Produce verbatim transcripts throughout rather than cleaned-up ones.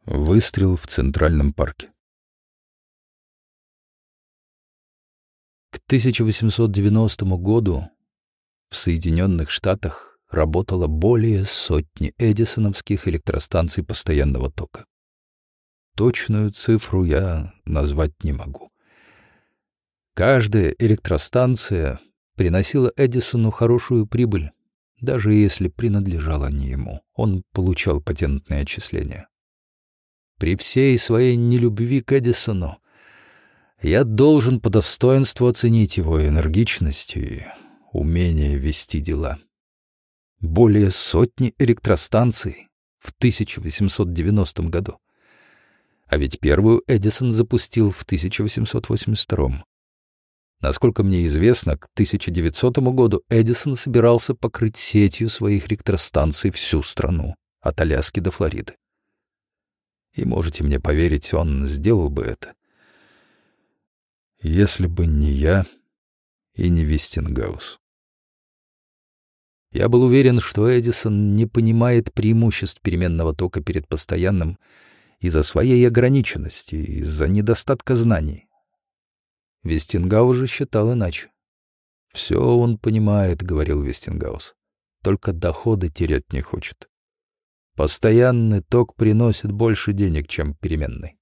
Выстрел в Центральном парке. К тысяча восемьсот девяностому году в Соединенных Штатах работало более сотни эдисоновских электростанций постоянного тока. Точную цифру я назвать не могу. Каждая электростанция приносила Эдисону хорошую прибыль, даже если принадлежала не ему. Он получал патентные отчисления. При всей своей нелюбви к Эдисону я должен по достоинству оценить его энергичность и умение вести дела. Более сотни электростанций в тысяча восемьсот девяностом году. А ведь первую Эдисон запустил в тысяча восемьсот восемьдесят втором. Насколько мне известно, к тысяча девятисотому году Эдисон собирался покрыть сетью своих электростанций всю страну, от Аляски до Флориды. И можете мне поверить, он сделал бы это, если бы не я и не Вестингаус. Я был уверен, что Эдисон не понимает преимуществ переменного тока перед постоянным из-за своей ограниченности, из-за недостатка знаний. Вестингаус же считал иначе. «Все он понимает», — говорил Вестингаус, — «только доходы терять не хочет. Постоянный ток приносит больше денег, чем переменный».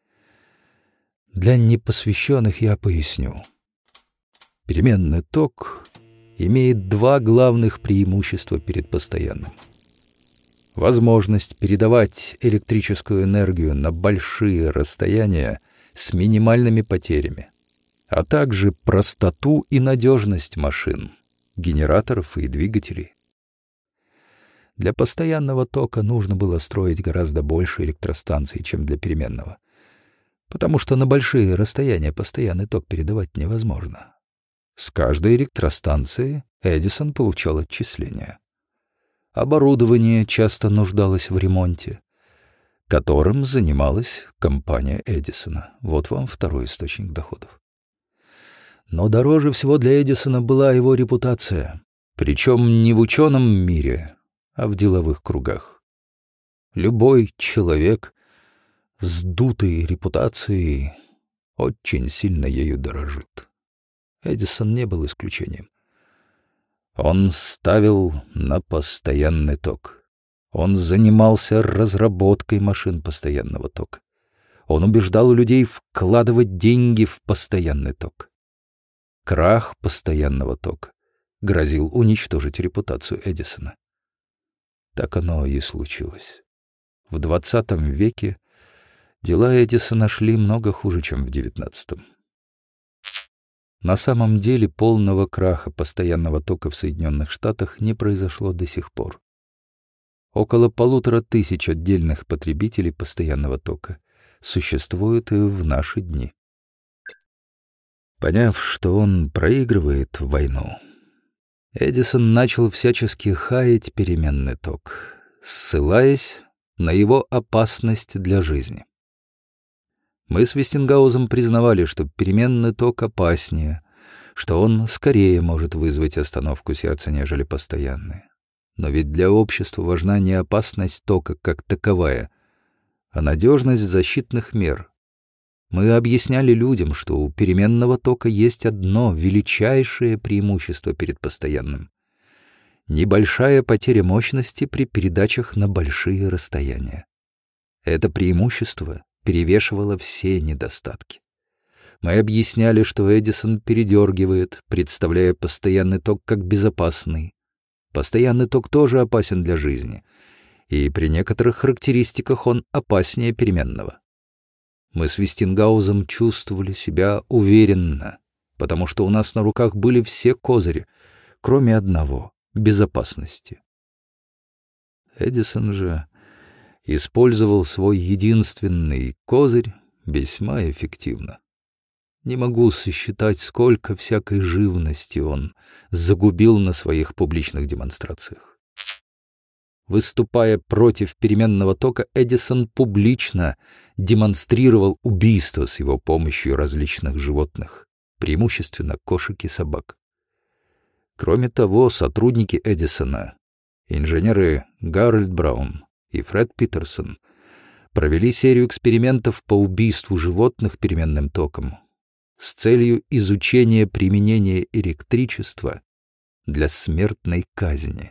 Для непосвященных я поясню. Переменный ток имеет два главных преимущества перед постоянным. Возможность передавать электрическую энергию на большие расстояния с минимальными потерями, а также простоту и надежность машин, генераторов и двигателей. Для постоянного тока нужно было строить гораздо больше электростанций, чем для переменного, потому что на большие расстояния постоянный ток передавать невозможно. С каждой электростанции Эдисон получал отчисления. Оборудование часто нуждалось в ремонте, которым занималась компания Эдисона. Вот вам второй источник доходов. Но дороже всего для Эдисона была его репутация, причем не в ученом мире, а в деловых кругах. Любой человек с дутой репутацией очень сильно ею дорожит. Эдисон не был исключением. Он ставил на постоянный ток. Он занимался разработкой машин постоянного тока. Он убеждал людей вкладывать деньги в постоянный ток. Крах постоянного тока грозил уничтожить репутацию Эдисона. Так оно и случилось. В двадцатом веке дела Эдисона шли много хуже, чем в девятнадцатом. На самом деле полного краха постоянного тока в Соединенных Штатах не произошло до сих пор. Около полутора тысяч отдельных потребителей постоянного тока существует и в наши дни. Поняв, что он проигрывает войну, Эдисон начал всячески хаять переменный ток, ссылаясь на его опасность для жизни. Мы с Вестингаузом признавали, что переменный ток опаснее, что он скорее может вызвать остановку сердца, нежели постоянный. Но ведь для общества важна не опасность тока как таковая, а надежность защитных мер. Мы объясняли людям, что у переменного тока есть одно величайшее преимущество перед постоянным — небольшая потеря мощности при передачах на большие расстояния. Это преимущество перевешивало все недостатки. Мы объясняли, что Эдисон передергивает, представляя постоянный ток как безопасный. Постоянный ток тоже опасен для жизни, и при некоторых характеристиках он опаснее переменного. Мы с Вестингаузом чувствовали себя уверенно, потому что у нас на руках были все козыри, кроме одного — безопасности. Эдисон же использовал свой единственный козырь весьма эффективно. Не могу сосчитать, сколько всякой живности он загубил на своих публичных демонстрациях. Выступая против переменного тока, Эдисон публично демонстрировал убийство с его помощью различных животных, преимущественно кошек и собак. Кроме того, сотрудники Эдисона, инженеры Гарольд Браун и Фред Питерсон, провели серию экспериментов по убийству животных переменным током с целью изучения применения электричества для смертной казни.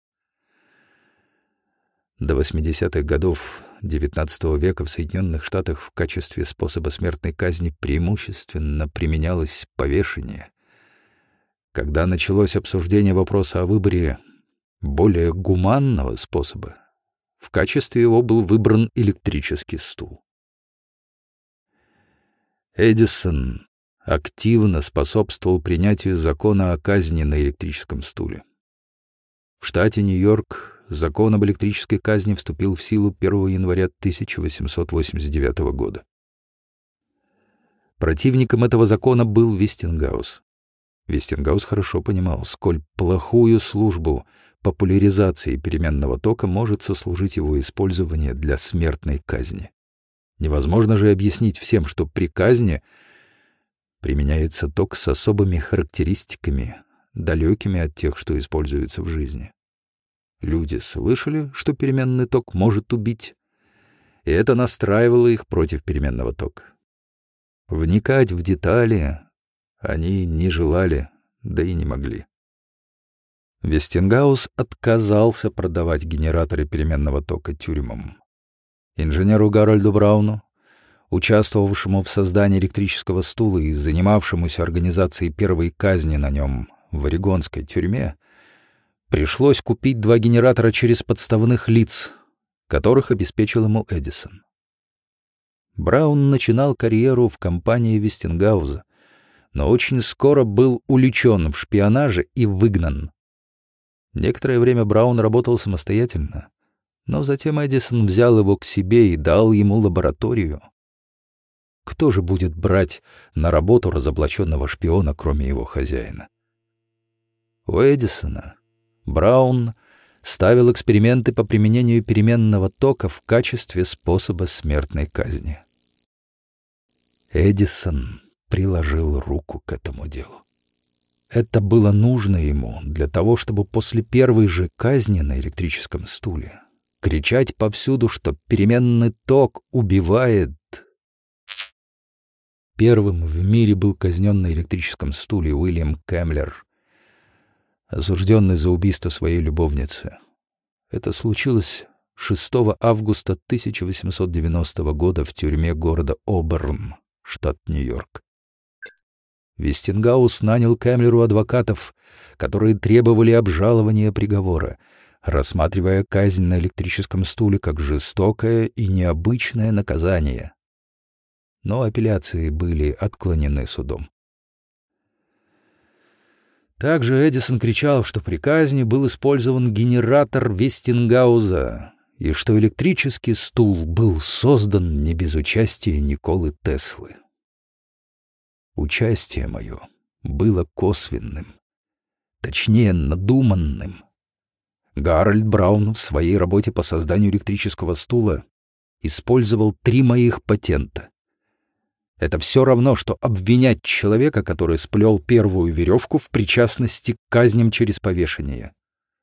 До восьмидесятых годов девятнадцатого века в Соединенных Штатах в качестве способа смертной казни преимущественно применялось повешение. Когда началось обсуждение вопроса о выборе более гуманного способа, в качестве его был выбран электрический стул. Эдисон активно способствовал принятию закона о казни на электрическом стуле. В штате Нью-Йорк закон об электрической казни вступил в силу первого января тысяча восемьсот восемьдесят девятого года. Противником этого закона был Вестингаус. Вестингаус хорошо понимал, сколь плохую службу популяризации переменного тока может сослужить его использование для смертной казни. Невозможно же объяснить всем, что при казни применяется ток с особыми характеристиками, далекими от тех, что используются в жизни. Люди слышали, что переменный ток может убить, и это настраивало их против переменного тока. Вникать в детали они не желали, да и не могли. Вестингаус отказался продавать генераторы переменного тока тюрьмам. Инженеру Гарольду Брауну, участвовавшему в создании электрического стула и занимавшемуся организацией первой казни на нем в орегонской тюрьме, пришлось купить два генератора через подставных лиц, которых обеспечил ему Эдисон. Браун начинал карьеру в компании Вестингауза, но очень скоро был уличен в шпионаже и выгнан. Некоторое время Браун работал самостоятельно, но затем Эдисон взял его к себе и дал ему лабораторию. Кто же будет брать на работу разоблаченного шпиона, кроме его хозяина? У Эдисона Браун ставил эксперименты по применению переменного тока в качестве способа смертной казни. Эдисон приложил руку к этому делу. Это было нужно ему для того, чтобы после первой же казни на электрическом стуле кричать повсюду, что переменный ток убивает. Первым в мире был казнен на электрическом стуле Уильям Кэмлер, осужденный за убийство своей любовницы. Это случилось шестого августа тысяча восемьсот девяностого года в тюрьме города Оберн, штат Нью-Йорк. Вестингаус нанял Кэмлеру адвокатов, которые требовали обжалования приговора, рассматривая казнь на электрическом стуле как жестокое и необычное наказание. Но апелляции были отклонены судом. Также Эдисон кричал, что при казни был использован генератор Вестингауза и что электрический стул был создан не без участия Николы Теслы. Участие мое было косвенным, точнее, надуманным. Гарольд Браун в своей работе по созданию электрического стула использовал три моих патента. Это все равно, что обвинять человека, который сплел первую веревку, в причастности к казням через повешение.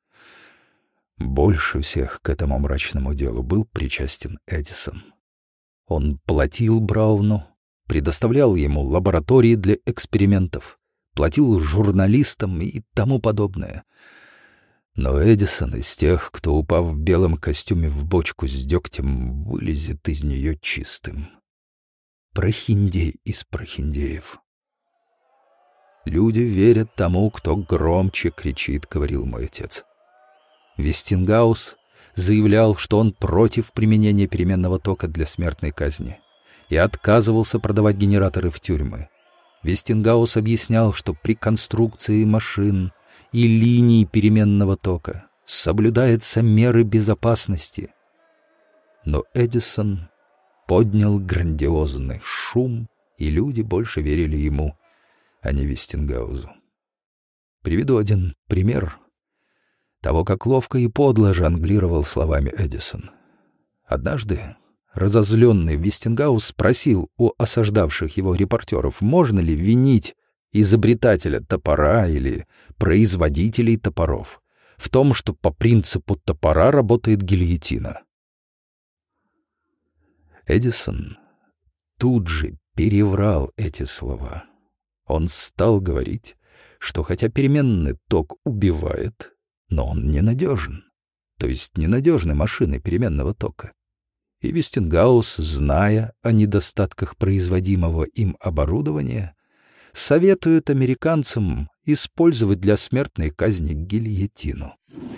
Больше всех к этому мрачному делу был причастен Эдисон. Он платил Брауну, предоставлял ему лаборатории для экспериментов, платил журналистам и тому подобное. Но Эдисон из тех, кто, упав в белом костюме в бочку с дегтем, вылезет из нее чистым. Прохиндей из прохиндеев. «Люди верят тому, кто громче кричит», — говорил мой отец. Вестингаус заявлял, что он против применения переменного тока для смертной казни и отказывался продавать генераторы в тюрьмы. Вестингаус объяснял, что при конструкции машин и линий переменного тока соблюдаются меры безопасности. Но Эдисон поднял грандиозный шум, и люди больше верили ему, а не Вестингаузу. Приведу один пример того, как ловко и подло жонглировал словами Эдисон. Однажды разозленный Вестингаус спросил у осаждавших его репортеров, можно ли винить изобретателя топора или производителей топоров в том, что по принципу топора работает гильотина. Эдисон тут же переврал эти слова. Он стал говорить, что хотя переменный ток убивает, но он ненадежен, то есть ненадежны машины переменного тока. И Вестингаус, зная о недостатках производимого им оборудования, советует американцам использовать для смертной казни гильотину.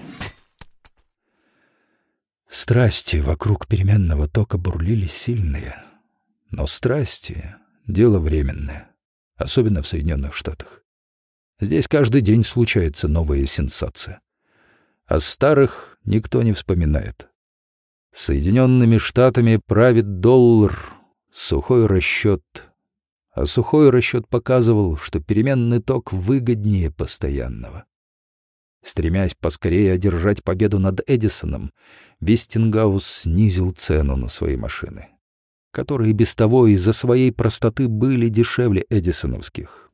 Страсти вокруг переменного тока бурлили сильные, но страсти — дело временное, особенно в Соединенных Штатах. Здесь каждый день случается новая сенсация. О старых никто не вспоминает. Соединенными Штатами правит доллар, сухой расчет. А сухой расчет показывал, что переменный ток выгоднее постоянного. Стремясь поскорее одержать победу над Эдисоном, Вестингаус снизил цену на свои машины, которые без того из-за своей простоты были дешевле эдисоновских.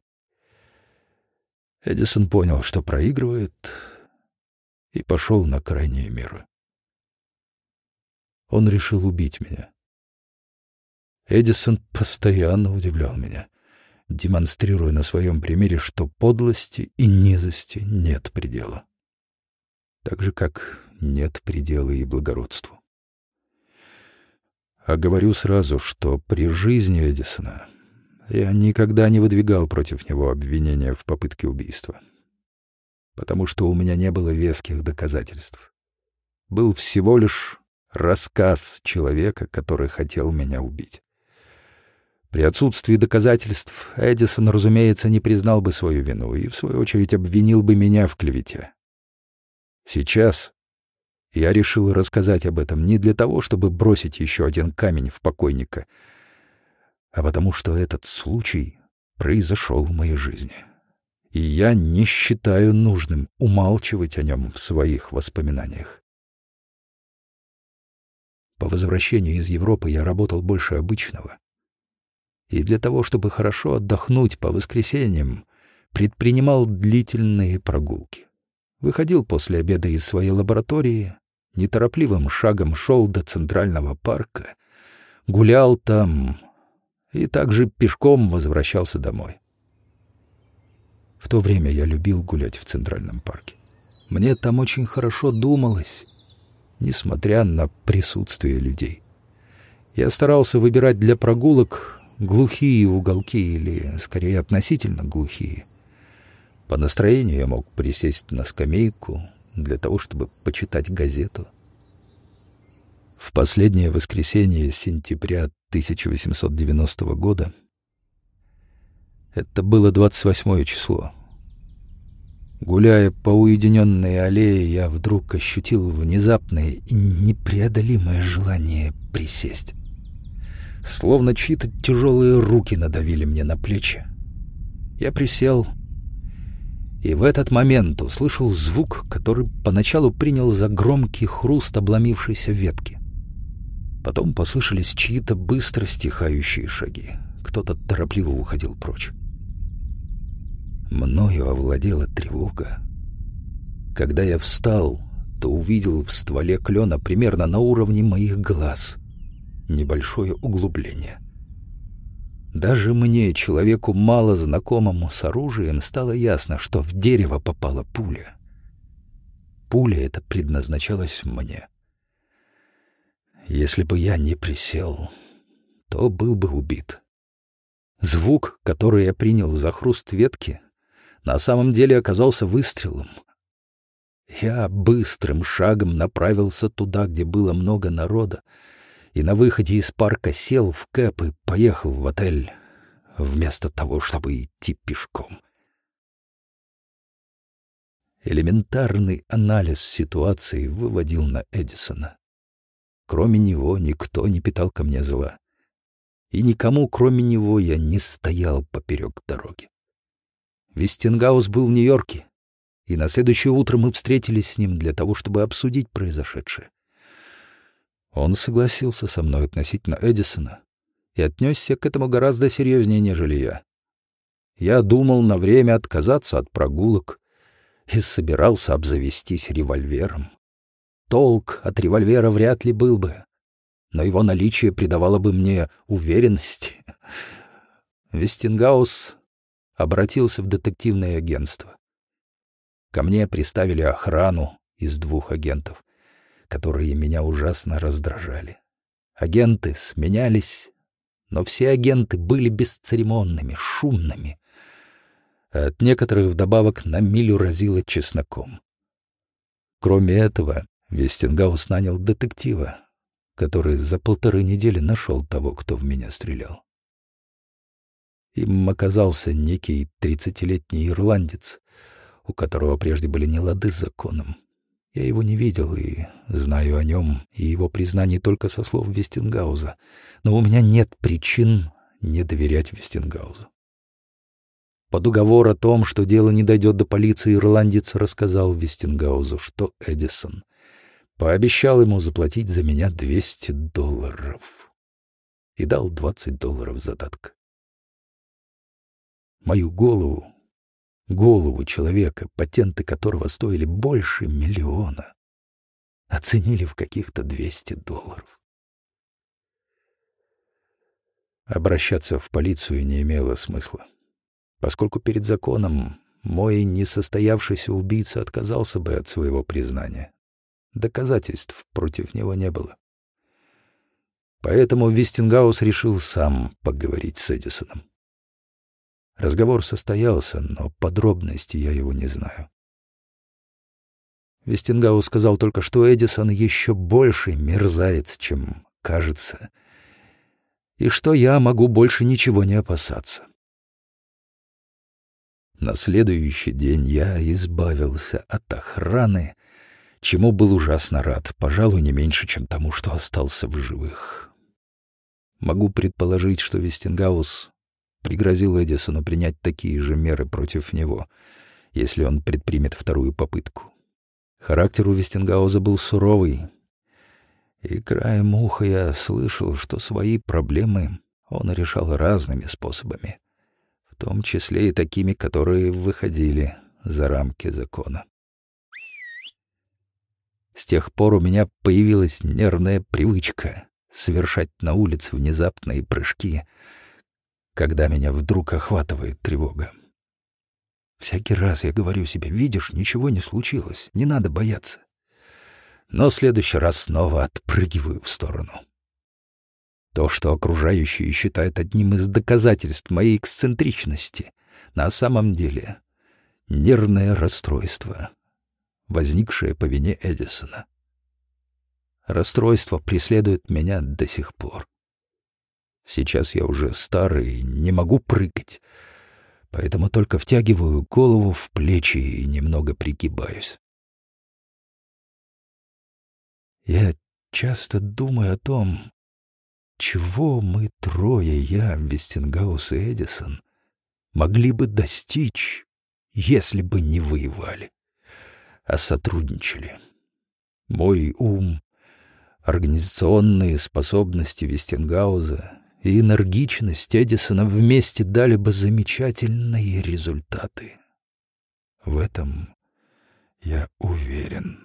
Эдисон понял, что проигрывает, и пошел на крайние меры. Он решил убить меня. Эдисон постоянно удивлял меня, демонстрируя на своем примере, что подлости и низости нет предела. Так же, как нет предела и благородству. А говорю сразу, что при жизни Эдисона я никогда не выдвигал против него обвинения в попытке убийства, потому что у меня не было веских доказательств. Был всего лишь рассказ человека, который хотел меня убить. При отсутствии доказательств Эдисон, разумеется, не признал бы свою вину и, в свою очередь, обвинил бы меня в клевете. Сейчас я решил рассказать об этом не для того, чтобы бросить еще один камень в покойника, а потому что этот случай произошел в моей жизни, и я не считаю нужным умалчивать о нем в своих воспоминаниях. По возвращению из Европы я работал больше обычного, и для того, чтобы хорошо отдохнуть по воскресеньям, предпринимал длительные прогулки. Выходил после обеда из своей лаборатории, неторопливым шагом шел до Центрального парка, гулял там и также пешком возвращался домой. В то время я любил гулять в Центральном парке. Мне там очень хорошо думалось, несмотря на присутствие людей. Я старался выбирать для прогулок глухие уголки, или, скорее, относительно глухие. По настроению я мог присесть на скамейку для того, чтобы почитать газету. В последнее воскресенье сентября тысяча восемьсот девяностого года, это было двадцать восьмое число, гуляя по уединенной аллее, я вдруг ощутил внезапное и непреодолимое желание присесть. Словно чьи-то тяжелые руки надавили мне на плечи. Я присел, и в этот момент услышал звук, который поначалу принял за громкий хруст обломившейся ветки. Потом послышались чьи-то быстро стихающие шаги. Кто-то торопливо уходил прочь. Мною овладела тревога. Когда я встал, то увидел в стволе клена примерно на уровне моих глаз небольшое углубление. Даже мне, человеку мало знакомому с оружием, стало ясно, что в дерево попала пуля. Пуля эта предназначалась мне. Если бы я не присел, то был бы убит. Звук, который я принял за хруст ветки, на самом деле оказался выстрелом. Я быстрым шагом направился туда, где было много народа, и на выходе из парка сел в кэб и поехал в отель, вместо того, чтобы идти пешком. Элементарный анализ ситуации выводил на Эдисона. Кроме него никто не питал ко мне зла, и никому, кроме него, я не стоял поперек дороги. Вестингаус был в Нью-Йорке, и на следующее утро мы встретились с ним для того, чтобы обсудить произошедшее. Он согласился со мной относительно Эдисона и отнесся к этому гораздо серьезнее, нежели я. Я думал на время отказаться от прогулок и собирался обзавестись револьвером. Толк от револьвера вряд ли был бы, но его наличие придавало бы мне уверенности. Вестингаус обратился в детективное агентство. Ко мне приставили охрану из двух агентов, которые меня ужасно раздражали. Агенты сменялись, но все агенты были бесцеремонными, шумными. А от некоторых вдобавок на милю разило чесноком. Кроме этого, Вестингаус нанял детектива, который за полторы недели нашел того, кто в меня стрелял. Им оказался некий тридцатилетний ирландец, у которого прежде были нелады с законом. Я его не видел и знаю о нем и его признании только со слов Вестингауза, но у меня нет причин не доверять Вестингаузу. Под уговор о том, что дело не дойдет до полиции, ирландец рассказал Вестингаузу, что Эдисон пообещал ему заплатить за меня двести долларов и дал двадцать долларов задатка. Мою голову, голову человека, патенты которого стоили больше миллиона, оценили в каких-то двести долларов. Обращаться в полицию не имело смысла, поскольку перед законом мой несостоявшийся убийца отказался бы от своего признания. Доказательств против него не было. Поэтому Вестингаус решил сам поговорить с Эдисоном. Разговор состоялся, но подробностей я его не знаю. Вестингаус сказал только, что Эдисон еще больше мерзавец, чем кажется, и что я могу больше ничего не опасаться. На следующий день я избавился от охраны, чему был ужасно рад, пожалуй, не меньше, чем тому, что остался в живых. Могу предположить, что Вестингаус пригрозил Эдисону принять такие же меры против него, если он предпримет вторую попытку. Характер у Вестингауза был суровый, и краем уха я слышал, что свои проблемы он решал разными способами, в том числе и такими, которые выходили за рамки закона. С тех пор у меня появилась нервная привычка совершать на улице внезапные прыжки, когда меня вдруг охватывает тревога. Всякий раз я говорю себе: видишь, ничего не случилось, не надо бояться. Но в следующий раз снова отпрыгиваю в сторону. То, что окружающие считают одним из доказательств моей эксцентричности, на самом деле нервное расстройство, возникшее по вине Эдисона. Расстройство преследует меня до сих пор. Сейчас я уже старый и не могу прыгать, поэтому только втягиваю голову в плечи и немного пригибаюсь. Я часто думаю о том, чего мы трое, я, Вестингаус и Эдисон, могли бы достичь, если бы не воевали, а сотрудничали. Мой ум, организационные способности Вестингауза и энергичность Эдисона вместе дали бы замечательные результаты. В этом я уверен.